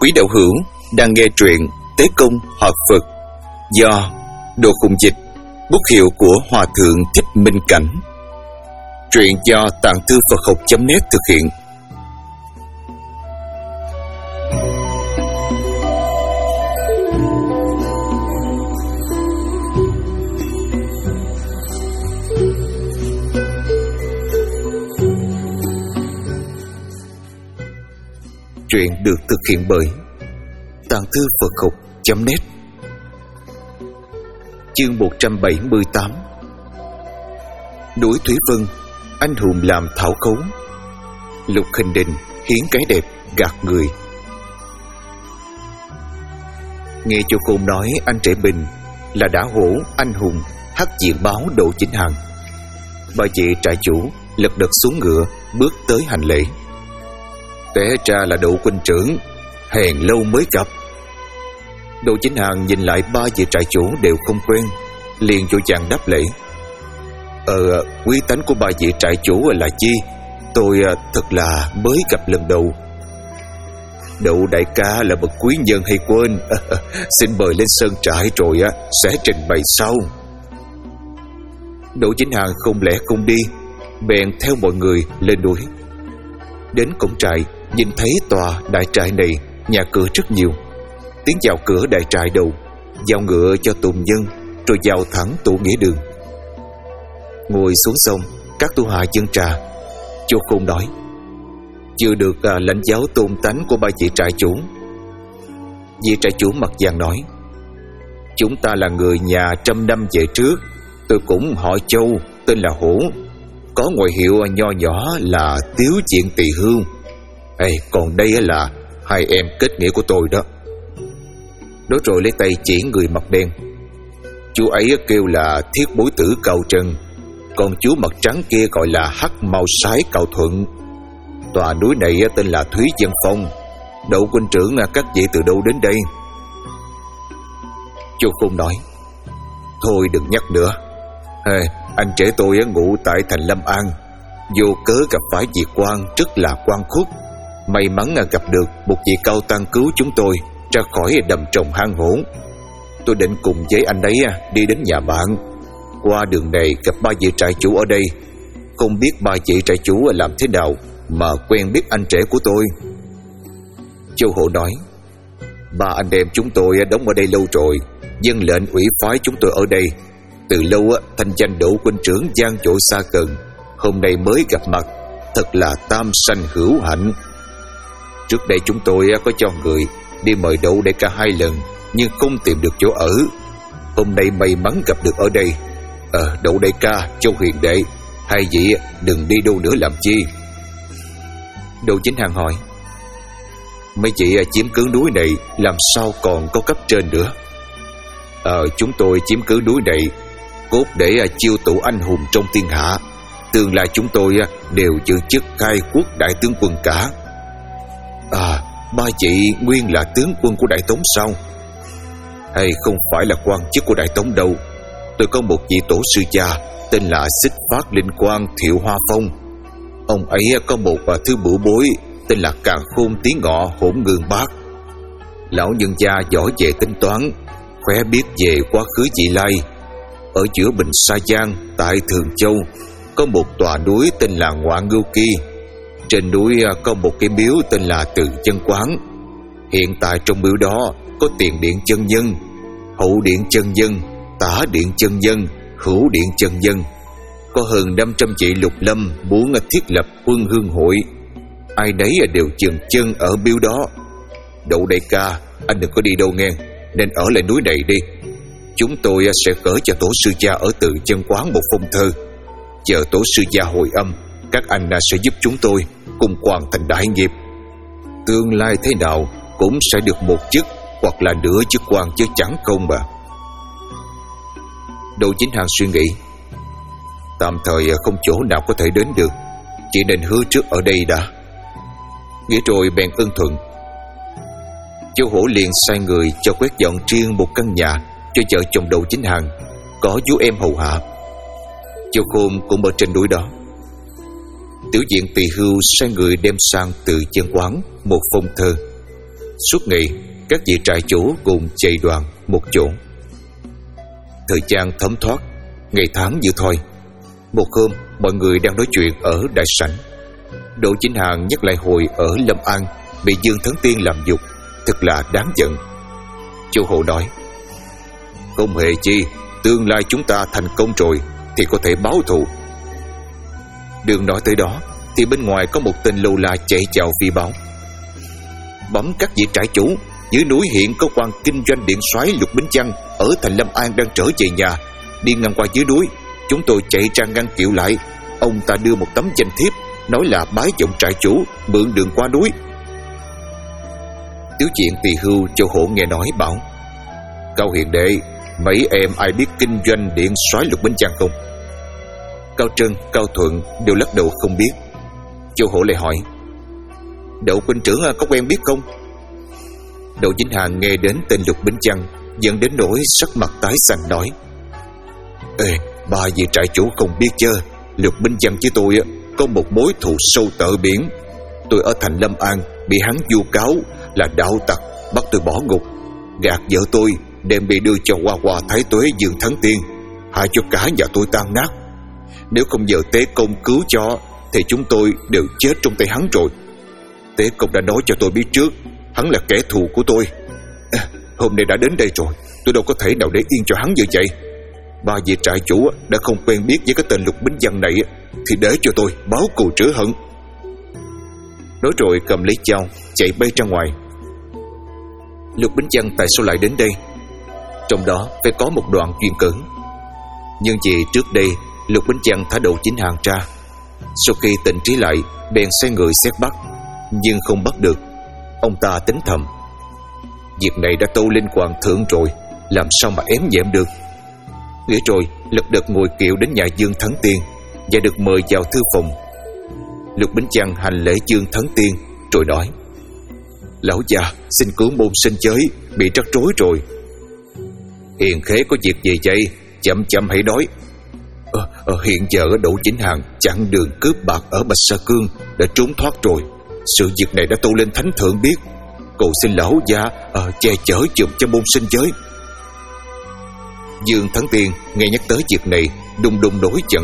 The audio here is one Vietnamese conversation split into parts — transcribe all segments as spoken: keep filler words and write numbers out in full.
Quý đạo hữu đang nghe truyện Tế Công Hợp Phật do Đồ Khùng Dịch, bút hiệu của Hòa Thượng Thích Minh Cảnh. Truyện do Tạng Thư Phật Học chấm net thực hiện. Truyện được thực hiện bởi Tạng Thư Phật Học chấm net. Chương một trăm bảy mươi tám. Núi Thúy Vân, anh hùng làm thảo khấu. Lục Hình Đình hiến cái đẹp gạt người. Nghe Chu Khôn nói anh Trệ Bình là đã hổ anh hùng hắc diện báo Đỗ Chính Hằng. Bà chị trại chủ lật đật xuống ngựa bước tới hành lễ. Té ra là Đỗ huynh trưởng, hèn lâu mới gặp. Đỗ Chính Hằng nhìn lại ba vị trại chủ đều không quen, liền vội vàng đáp lễ. Ờ, quý tánh của ba vị trại chủ là chi? Tôi thật là mới gặp lần đầu. Đỗ đại ca là bậc quý nhân hay quên? À, xin mời lên sân trại rồi sẽ trình bày sau. Đỗ Chính Hằng không lẽ không đi, bèn theo mọi người lên núi. Đến cổng trại, nhìn thấy tòa đại trại này nhà cửa rất nhiều. Tiến vào cửa đại trại đầu, giao ngựa cho tùng nhân, rồi vào thẳng tổ nghĩa đường. Ngồi xuống xong, các tu hạ dân trà. Chu Khôn nói: chưa được à, lãnh giáo tôn tánh của ba vị trại chủ. Vị trại chủ mặt vàng nói: chúng ta là người nhà trăm năm về trước. Tôi cũng họ Châu, tên là Hổ, có ngoại hiệu nho nhỏ là Tiếu Diện Tỳ Hưu. Ê, còn đây là hai em kết nghĩa của tôi đó. Nói rồi lấy tay chỉ người mặt đen. Chú ấy kêu là Thiết Bối Tử Cao Trân, còn chú mặt trắng kia gọi là Hắc Mau Sái Cao Thuận. Tòa núi này tên là Thúy Vân Phong. Đỗ huynh trưởng các vị từ đâu đến đây? Chu Khôn nói: thôi đừng nhắc nữa. Hey, anh trẻ tôi ngụ tại thành Lâm An, vô cớ gặp phải vị quan rất là quan khuất. May mắn gặp được một vị cao tăng cứu chúng tôi ra khỏi đầm trồng hang hổ. Tôi định cùng với anh ấy đi đến nhà bạn. Qua đường này gặp ba vị trại chủ ở đây. Không biết ba vị trại chủ làm thế nào mà quen biết anh trẻ của tôi. Châu Hộ nói: ba anh em chúng tôi đóng ở đây lâu rồi, dân lệnh ủy phái chúng tôi ở đây. Từ lâu thanh danh Đỗ huynh trưởng vang dội xa gần, hôm nay mới gặp mặt, thật là tam sanh hữu hạnh. Trước đây chúng tôi có cho người đi mời Đỗ đại ca hai lần, nhưng không tìm được chỗ ở. Hôm nay may mắn gặp được ở đây. Ờ, Đỗ đại ca, Châu hiền đệ, hai vị đừng đi đâu nữa làm chi? Đỗ Chính Hằng hỏi: mấy chị chiếm cứ núi này, làm sao còn có cấp trên nữa? Ờ, chúng tôi chiếm cứ núi này cốt để chiêu tụ anh hùng trong thiên hạ. Tương lai chúng tôi đều giữ chức khai quốc đại tướng quân cả. À, ba chị nguyên là tướng quân của Đại Tống sao? Hay không phải là quan chức của Đại Tống đâu. Tôi có một vị tổ sư cha tên là Xích Phát Linh Quang Thiệu Hoa Phong. Ông ấy có một thứ bửu bối tên là Càn Khôn Tiếng Ngọ Hỗn Ngương Bác. Lão nhân gia giỏi về tính toán, khỏe biết về quá khứ vị lai. Ở giữa Bình Sa Giang tại Thường Châu có một tòa núi tên là Ngoạn Ngưu Kỳ. Trên núi có một cái miếu tên là Từ Chân Quán. Hiện tại trong miếu đó có tiền điện chân nhân, hậu điện chân nhân, tả điện chân nhân, hữu điện chân nhân. Có hơn năm trăm vị lục lâm muốn thiết lập quân hương hội. Ai nấy đều dừng chân ở miếu đó. Đỗ đại ca, anh đừng có đi đâu nghe, nên ở lại núi này đi. Chúng tôi sẽ gửi cho tổ sư gia ở Từ Chân Quán một phong thơ. Chờ tổ sư gia hồi âm, các anh sẽ giúp chúng tôi cùng hoàn thành đại nghiệp. Tương lai thế nào cũng sẽ được một chức hoặc là nửa chức quan chứ chẳng không mà. Đỗ Chính Hằng suy nghĩ: tạm thời không chỗ nào có thể đến được, chỉ nên hứa trước ở đây đã. Nghĩ rồi bèn ưng thuận. Châu Hổ liền sai người cho quét dọn riêng một căn nhà cho vợ chồng Đỗ Chính Hằng, có vú em hầu hạ. Châu Khôn cũng ở trên núi đó. Tiểu Diện Tỳ Hưu sai người đem sang Từ Chân Quán một phong thơ. Suốt ngày các vị trại chủ cùng chạy đoàn một chỗ. Thời gian thấm thoát, ngày tháng như thoi. Một hôm, mọi người đang nói chuyện ở đại sảnh. Đỗ Chính Hàn nhắc lại hồi ở Lâm An bị Dương Thấn Tiên làm nhục, thật là đáng giận. Chu Hổ nói: không hề chi, tương lai chúng ta thành công rồi thì có thể báo thù. Đường nói tới đó thì bên ngoài có một tên lâu la chạy chào phi báo: bẩm các vị trại chủ, dưới núi hiện có quan kinh doanh điện soái Lục Bính Chăng ở thành Lâm An đang trở về nhà. Đi ngang qua dưới núi, chúng tôi chạy ra ngăn kiệu lại. Ông ta đưa một tấm danh thiếp, nói là bái vọng trại chủ mượn đường qua núi. Tiếu Diện Tỳ Hưu Châu Hổ nghe nói bảo: Cao hiền đệ, mấy em ai biết kinh doanh điện soái Lục Bính Chăng không? Cao Trân, Cao Thuận đều lắc đầu không biết. Châu Hổ lại hỏi: Đậu huynh trưởng có quen biết không? Đỗ Chính Hàn nghe đến tên Lục Bính Chăng dẫn đến nỗi sắc mặt tái xanh nói: Ê, ba vị trại chủ không biết chứ, Lục Bính Chăng với tôi có một mối thù sâu tận biển. Tôi ở thành Lâm An bị hắn vu cáo là đạo tặc, bắt tôi bỏ ngục, gạt vợ tôi, đem bị đưa cho Hoa Hoa Thái Tuế Dương Thắng Tiên, hại cho cả nhà tôi tan nát. Nếu không nhờ Tế Công cứu cho thì chúng tôi đều chết trong tay hắn rồi. Tế Công đã nói cho tôi biết trước hắn là kẻ thù của tôi. À, hôm nay đã đến đây rồi, tôi đâu có thể nào để yên cho hắn như vậy. Ba vị trại chủ đã không quen biết với cái tên Lục Bính Chăng này thì để cho tôi báo cù trữ hận. Nói rồi cầm lấy dao chạy bay ra ngoài. Lục Bính Chăng tại sao lại đến đây? Trong đó phải có một đoạn duyên cớ. Nhưng vì trước đây Lục Bính Chăng thả Đỗ Chính Hàn ra, sau khi tỉnh trí lại bèn sai người xét bắt, nhưng không bắt được. Ông ta tính thầm: việc này đã tâu lên hoàng thượng rồi, làm sao mà ém nhẹm được. Nghĩ rồi lật đật ngồi kiệu đến nhà Dương Thắng Tiên và được mời vào thư phòng. Lục Bính Chăng hành lễ Dương Thắng Tiên rồi nói: Lão già xin cứu môn sinh giới, bị rắc rối rồi. Hiền khế có việc gì vậy? Chậm chậm hãy nói. Ờ, ờ, hiện giờ ở Đỗ Chính Hàn chặn đường cướp bạc ở Bạch Sa Cương đã trốn thoát rồi. Sự việc này đã tâu lên thánh thượng biết, cầu xin lão gia ờ, che chở giùm cho môn sinh giới. Dương Thắng Tiên nghe nhắc tới việc này đùng đùng nổi giận: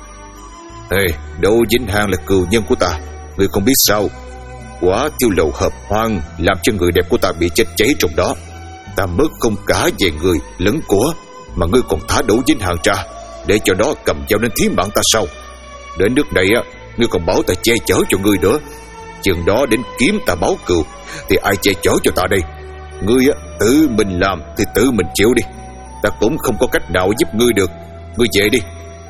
Ê, Đỗ Chính Hàn là cừu nhân của ta, ngươi không biết sao? Quả tiêu lầu hợp hoang làm cho người đẹp của ta bị chết cháy trong đó. Ta mất không cả về người lẫn của, mà ngươi còn thả Đỗ Chính Hàn ra để cho đó cầm dao đến thí mạng ta sao? Đến nước này á, ngươi còn bảo ta che chở cho ngươi nữa. Chừng đó đến kiếm ta báo cừu thì ai che chở cho ta đây? Ngươi á, tự mình làm thì tự mình chịu đi, ta cũng không có cách nào giúp ngươi được. Ngươi về đi.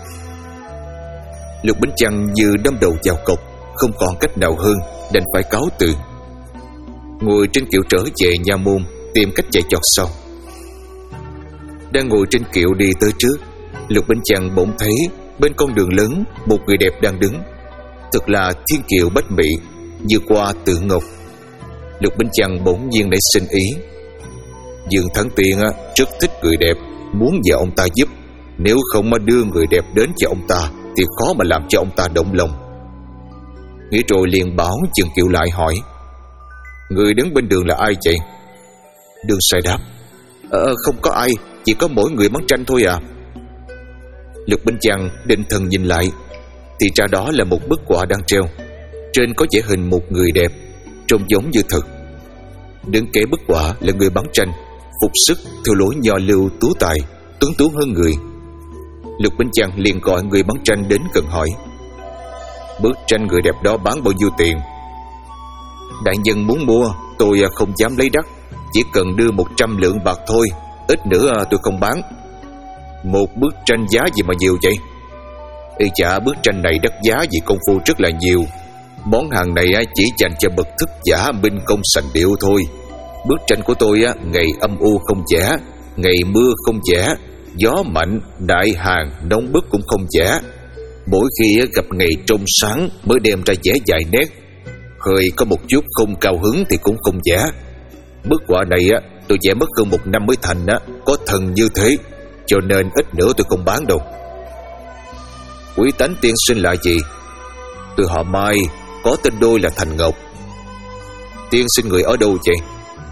Lục Bính Chăng như đâm đầu vào cọc, không còn cách nào hơn đành phải cáo từ. Ngồi trên kiệu trở về nha môn tìm cách chạy chọt sau. Đang ngồi trên kiệu đi tới trước, Lục Bính Chăng bỗng thấy bên con đường lớn một người đẹp đang đứng. Thật là thiên kiều bách mỹ, như qua tự ngọc. Lục Bính Chăng bỗng nhiên nảy sinh ý: Dương Thắng Tiên á, rất thích người đẹp, muốn nhờ ông ta giúp. Nếu không mà đưa người đẹp đến cho ông ta thì khó mà làm cho ông ta động lòng. Nghĩ rồi liền bảo dừng kiệu lại hỏi: Người đứng bên đường là ai vậy? Đường Sai đáp: Ờ không có ai, chỉ có mỗi người bán tranh thôi à. Lục Bính Chăng định thần nhìn lại thì ra đó là một bức họa đang treo, trên có vẽ hình một người đẹp trông giống như thật. Đứng kế bức họa là người bán tranh, phục sức theo lối nho lưu tú tài, tuấn tú hơn người. Lục Bính Chăng liền gọi người bán tranh đến gần hỏi: Bức tranh người đẹp đó bán bao nhiêu tiền? Đại nhân muốn mua, tôi không dám lấy đắt, chỉ cần đưa một trăm lượng bạc thôi, ít nữa tôi không bán. Một bức tranh giá gì mà nhiều vậy? Ê chà, bức tranh này đắt giá vì công phu rất là nhiều. Món hàng này chỉ dành cho bậc thức giả minh công sành điệu thôi. Bức tranh của tôi ngày âm u không vẽ, ngày mưa không vẽ, gió mạnh, đại hàng, nóng bức cũng không vẽ. Mỗi khi gặp ngày trong sáng mới đem ra vẽ vài nét, hơi có một chút không cao hứng thì cũng không vẽ. Bức họa này tôi vẽ mất hơn một năm mới thành, có thần như thế, cho nên ít nữa tôi không bán đâu. Quý tánh tiên sinh là gì? Tôi họ Mai, có tên đôi là Thành Ngọc. Tiên sinh người ở đâu vậy?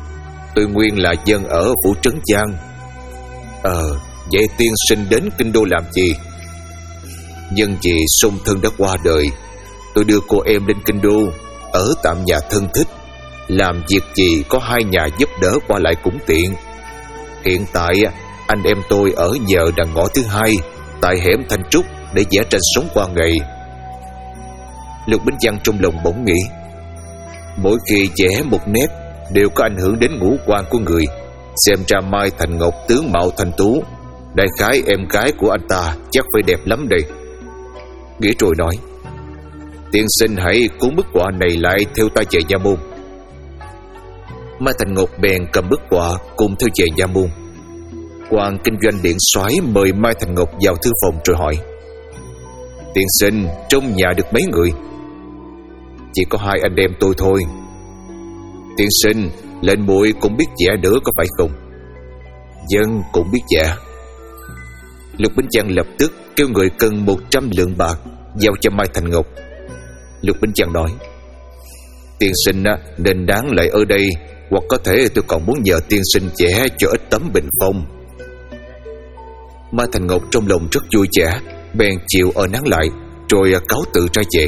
Tôi nguyên là dân ở Phủ Trấn Giang. Ờ Vậy tiên sinh đến kinh đô làm gì? Nhân vì song thân đã qua đời, tôi đưa cô em lên kinh đô ở tạm nhà thân thích. Làm việc gì có hai nhà giúp đỡ qua lại cũng tiện. Hiện tại anh em tôi ở nhờ đằng ngõ thứ hai tại hẻm Thanh Trúc để vẽ tranh sống qua ngày. Lục Bính Văn trong lòng bỗng nghĩ, mỗi khi vẽ một nét đều có ảnh hưởng đến ngũ quan của người. Xem ra Mai Thành Ngọc tướng mạo thanh tú, đại khái em gái của anh ta chắc phải đẹp lắm đây. Nghĩ rồi nói, tiên sinh hãy cuốn bức họa này lại theo ta về Nha Môn. Mai Thành Ngọc bèn cầm bức họa cùng theo về Nha Môn. Quan kinh doanh điện soái mời Mai Thành Ngọc vào thư phòng rồi hỏi, tiên sinh trong nhà được mấy người? Chỉ có hai anh em tôi thôi. Tiên sinh, lệnh muội cũng biết vẽ nữa có phải không? Dân cũng biết vẽ. Lục Bính Văn lập tức kêu người cân một trăm lượng bạc giao cho Mai Thành Ngọc. Lục Bính Văn nói, tiên sinh nên đáng lại ở đây, hoặc có thể tôi còn muốn nhờ tiên sinh vẽ cho ít tấm bình phong. Mai Thành Ngọc trong lòng rất vui vẻ, bèn chịu ở nán lại rồi cáo tự ra về.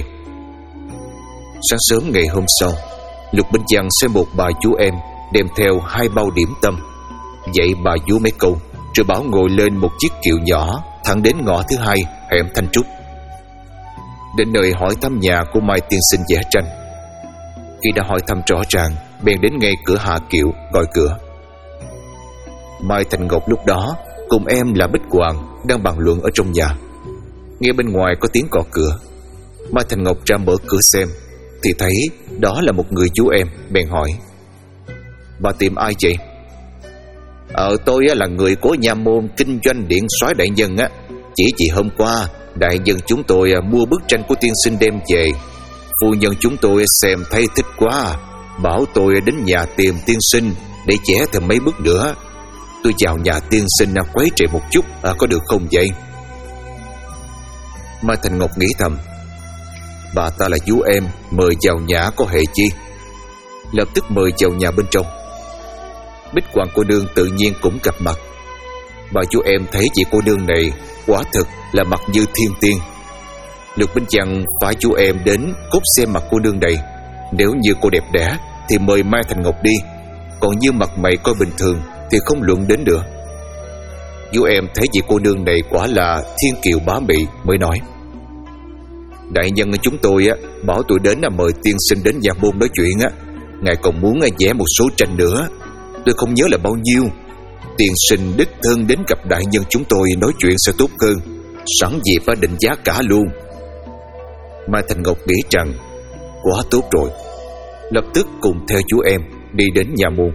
Sáng sớm ngày hôm sau, Lục Bính Văn xem một bà chú em đem theo hai bao điểm tâm, dạy bà vú mấy câu rồi bảo ngồi lên một chiếc kiệu nhỏ thẳng đến ngõ thứ hai hẻm Thanh Trúc. Đến nơi hỏi thăm nhà của Mai tiên sinh vẽ tranh. Khi đã hỏi thăm rõ ràng, bèn đến ngay cửa hạ kiệu gọi cửa. Mai Thành Ngọc lúc đó cùng em là Bích Hoàng đang bàn luận ở trong nhà. Nghe bên ngoài có tiếng gõ cửa, Mai Thành Ngọc ra mở cửa xem thì thấy đó là một người chú em, bèn hỏi, bà tìm ai vậy? Ờ tôi là người của Nha Môn kinh doanh điện soái đại nhân á. Chỉ vì hôm qua đại nhân chúng tôi mua bức tranh của tiên sinh đem về, phu nhân chúng tôi xem thấy thích quá, bảo tôi đến nhà tìm tiên sinh để vẽ thêm mấy bức nữa. Tôi vào nhà tiên sinh quấy rầy một chút, à, có được không vậy? Mai Thành Ngọc nghĩ thầm, bà ta là vú em, mời vào nhà có hệ chi? Lập tức mời vào nhà bên trong. Bích Hoàng cô nương tự nhiên cũng gặp mặt. Bà chú em thấy chị cô nương này quả thực là mặt như thiên tiên. Lục Bính Văn phải chú em đến cốt xem mặt cô nương này. Nếu như cô đẹp đẽ thì mời Mai Thành Ngọc đi, còn như mặt mày coi bình thường thì không luận đến nữa. Chú em thấy chị cô nương này quả là thiên kiều bá mị, mới nói, đại nhân chúng tôi á bảo tôi đến là mời tiên sinh đến Nha Môn nói chuyện á. Ngài còn muốn vẽ một số tranh nữa, tôi không nhớ là bao nhiêu. Tiên sinh đích thân đến gặp đại nhân chúng tôi nói chuyện sẽ tốt hơn, sẵn dịp phải định giá cả luôn. Mai Thành Ngọc nghĩ rằng quá tốt rồi, lập tức cùng theo chú em đi đến Nha Môn.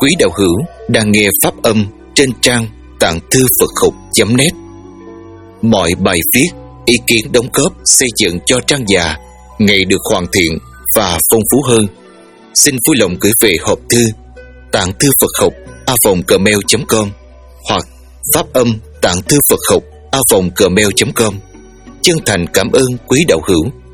quý đạo hữu đang nghe pháp âm trên trang tạng thư Phật học chấm net. Mọi bài viết, ý kiến đóng góp xây dựng cho trang già ngày được hoàn thiện và phong phú hơn. Xin vui lòng gửi về hộp thư tạng thư Phật học a vòng gmail chấm com hoặc pháp âm tạng thư Phật học a vòng gmail chấm com. Chân thành cảm ơn quý đạo hữu.